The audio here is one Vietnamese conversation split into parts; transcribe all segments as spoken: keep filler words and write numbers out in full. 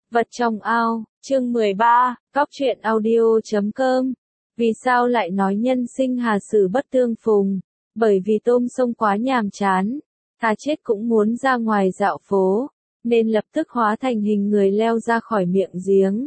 Vật trong ao, chương mười ba, cóc truyện audio chấm com. Vì sao lại nói nhân sinh hà sử bất tương phùng? Bởi vì tôm sông quá nhàm chán, thà chết cũng muốn ra ngoài dạo phố, nên lập tức hóa thành hình người leo ra khỏi miệng giếng.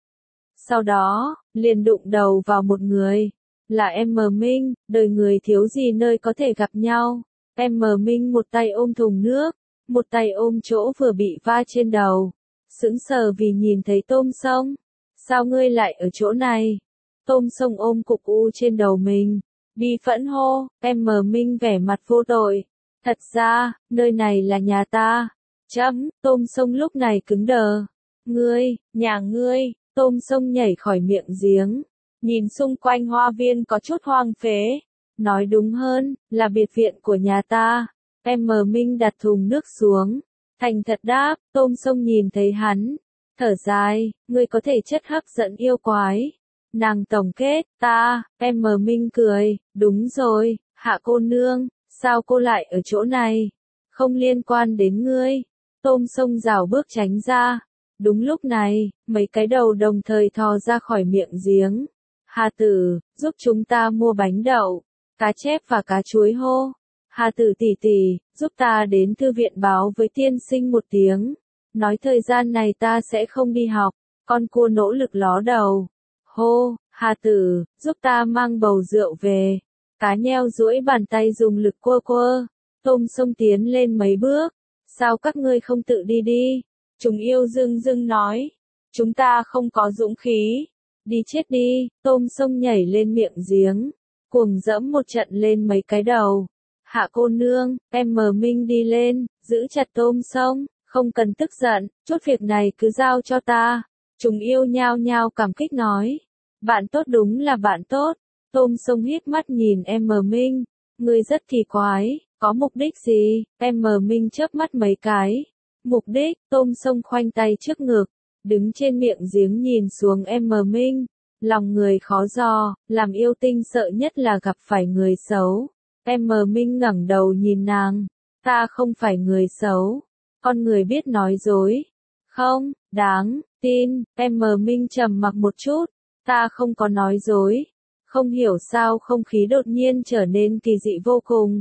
Sau đó, liền đụng đầu vào một người, là em Mờ Minh, đời người thiếu gì nơi có thể gặp nhau. Em Mờ Minh một tay ôm thùng nước, một tay ôm chỗ vừa bị va trên đầu. Sững sờ vì nhìn thấy tôm sông. Sao ngươi lại ở chỗ này? Tôm sông ôm cục u trên đầu mình, bi phẫn hô. Em Mờ Minh vẻ mặt vô tội. Thật ra, nơi này là nhà ta. Chấm, tôm sông lúc này cứng đờ. Ngươi, nhà ngươi. Tôm sông nhảy khỏi miệng giếng, nhìn xung quanh hoa viên có chút hoang phế. Nói đúng hơn, là biệt viện của nhà ta. Em Mờ Minh đặt thùng nước xuống, thành thật đáp. Tôm sông nhìn thấy hắn, thở dài, ngươi có thể chất hấp dẫn yêu quái. Nàng tổng kết, ta. Em Mờ Minh cười, đúng rồi, Hạ cô nương, sao cô lại ở chỗ này? Không liên quan đến ngươi. Tôm sông rảo bước tránh ra. Đúng lúc này, mấy cái đầu đồng thời thò ra khỏi miệng giếng. Hà tử, giúp chúng ta mua bánh đậu, cá chép và cá chuối hô. Hà tử tỷ tỷ, giúp ta đến thư viện báo với tiên sinh một tiếng. Nói thời gian này ta sẽ không đi học. Con cua nỗ lực ló đầu. Hô, Hà tử, giúp ta mang bầu rượu về. Cá nheo duỗi bàn tay dùng lực quơ quơ. Tôm sông tiến lên mấy bước. Sao các ngươi không tự đi đi? Chúng yêu dưng dưng nói. Chúng ta không có dũng khí. Đi chết đi. Tôm sông nhảy lên miệng giếng, cuồng dẫm một trận lên mấy cái đầu. Hạ cô nương, em Mờ Minh đi lên, giữ chặt tôm sông. Không cần tức giận, chút việc này cứ giao cho ta. Chúng yêu nhao nhao cảm kích nói. Bạn tốt, đúng là bạn tốt. Tôm sông hít mắt nhìn em Mờ Minh. Ngươi rất kỳ quái, có mục đích gì? Em Mờ Minh chớp mắt mấy cái. Mục đích. Tôm sông khoanh tay trước ngực, đứng trên miệng giếng nhìn xuống em Mờ Minh. Lòng người khó dò, làm yêu tinh sợ nhất là gặp phải người xấu. Em Mờ Minh ngẩng đầu nhìn nàng. Ta không phải người xấu. Con người biết nói dối. Không, đáng tin. Em Mờ Minh trầm mặc một chút. Ta không có nói dối. Không hiểu sao không khí đột nhiên trở nên kỳ dị vô cùng.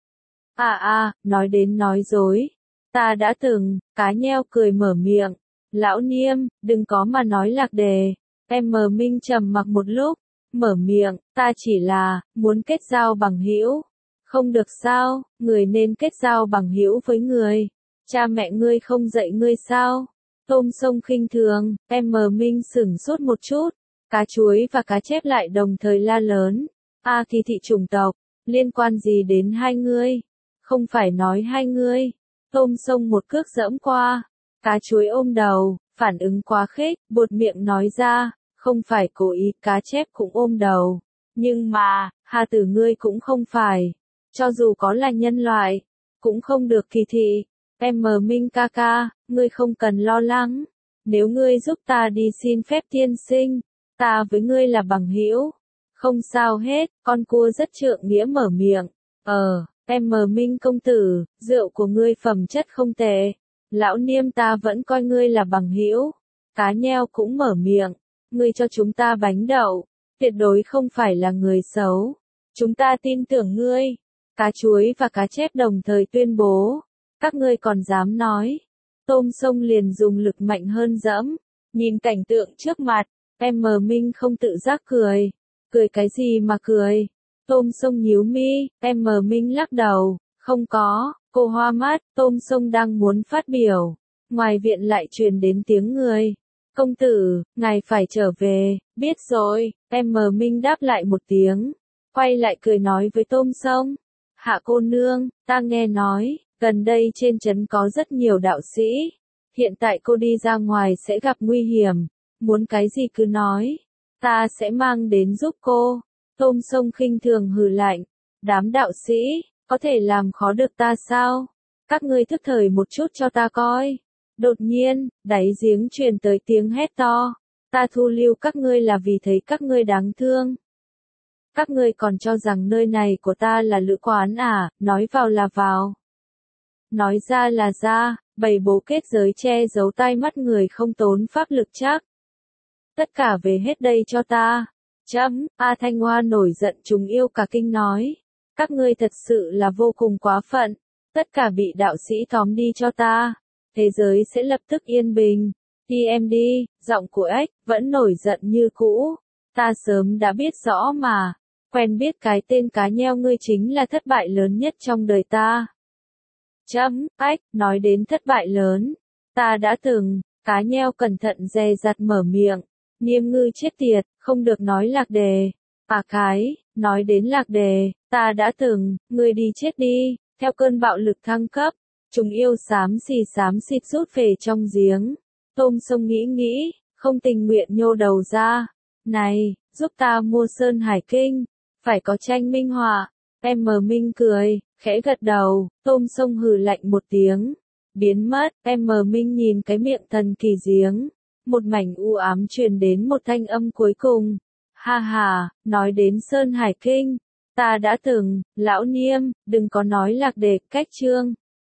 À à, nói đến nói dối. Ta đã từng. Cá nheo cười mở miệng. Lão Niêm, đừng có mà nói lạc đề. Em Mờ Minh trầm mặc một lúc, mở miệng, ta chỉ là muốn kết giao bằng hữu. Không được sao? Người nên kết giao bằng hữu với người. Cha mẹ ngươi không dạy ngươi sao? Tôm sông khinh thường. Em Mờ Minh sửng sốt một chút. Cá chuối và cá chép lại đồng thời la lớn. A à, thì thị chủng tộc, liên quan gì đến hai ngươi? Không phải nói hai ngươi. Tôm sông một cước dẫm qua. Cá chuối ôm đầu, phản ứng quá khích, buột miệng nói ra. Không phải cố ý. Cá chép cũng ôm đầu. Nhưng mà, Hà tử ngươi cũng không phải. Cho dù có là nhân loại, cũng không được kỳ thị. Em Mờ Minh ca ca, ngươi không cần lo lắng. Nếu ngươi giúp ta đi xin phép tiên sinh, ta với ngươi là bằng hữu. Không sao hết. Con cua rất trượng nghĩa mở miệng. Ờ, em Mờ Minh công tử, rượu của ngươi phẩm chất không tệ. Lão Niêm ta vẫn coi ngươi là bằng hữu. Cá nheo cũng mở miệng. Ngươi cho chúng ta bánh đậu, tuyệt đối không phải là người xấu. Chúng ta tin tưởng ngươi. Cá chuối và cá chép đồng thời tuyên bố. Các ngươi còn dám nói. Tôm sông liền dùng lực mạnh hơn dẫm. Nhìn cảnh tượng trước mặt, em Mờ Minh không tự giác cười. Cười cái gì mà cười? Tôm sông nhíu mi. Em Mờ Minh lắc đầu. Không có. Cô hoa mắt. Tôm sông đang muốn phát biểu. Ngoài viện lại truyền đến tiếng người. Công tử, ngài phải trở về. Biết rồi. Em Mờ Minh đáp lại một tiếng. Quay lại cười nói với tôm sông. Hạ cô nương, ta nghe nói, gần đây trên trấn có rất nhiều đạo sĩ. Hiện tại cô đi ra ngoài sẽ gặp nguy hiểm. Muốn cái gì cứ nói. Ta sẽ mang đến giúp cô. Tôm sông khinh thường hừ lạnh. Đám đạo sĩ, có thể làm khó được ta sao? Các ngươi thức thời một chút cho ta coi. Đột nhiên, đáy giếng truyền tới tiếng hét to. Ta thu lưu các ngươi là vì thấy các ngươi đáng thương. Các ngươi còn cho rằng nơi này của ta là lữ quán à, nói vào là vào. nói ra là ra, bày bố kết giới che giấu tai mắt người không tốn pháp lực chắc. Tất cả về hết đây cho ta. Chấm, A Thanh Hoa nổi giận trùng yêu cả kinh nói. Các ngươi thật sự là vô cùng quá phận. Tất cả bị đạo sĩ tóm đi cho ta. Thế giới sẽ lập tức yên bình. Đi em đi, giọng của ếch vẫn nổi giận như cũ. Ta sớm đã biết rõ mà. Quen biết cái tên cá nheo ngươi chính là thất bại lớn nhất trong đời ta. Chấm, ếch, nói đến thất bại lớn. Ta đã từng, cá nheo cẩn thận dè dặt mở miệng. Niêm ngư chết tiệt, không được nói lạc đề. À cái, nói đến lạc đề, ta đã từng, ngươi đi chết đi, theo cơn bạo lực thăng cấp. Chúng yêu xám xì xám xịt rút về trong giếng. Tôm sông nghĩ nghĩ, không tình nguyện nhô đầu ra. Này, giúp ta mua Sơn Hải Kinh. Phải có tranh minh họa. Em mờ minh cười, khẽ gật đầu, tôm sông hừ lạnh một tiếng. Biến mất, em mờ minh nhìn cái miệng thần kỳ giếng. Một mảnh u ám truyền đến một thanh âm cuối cùng. Ha ha, nói đến Sơn Hải Kinh. Ta đã từng, lão Niêm, đừng có nói lạc đề, cách chương.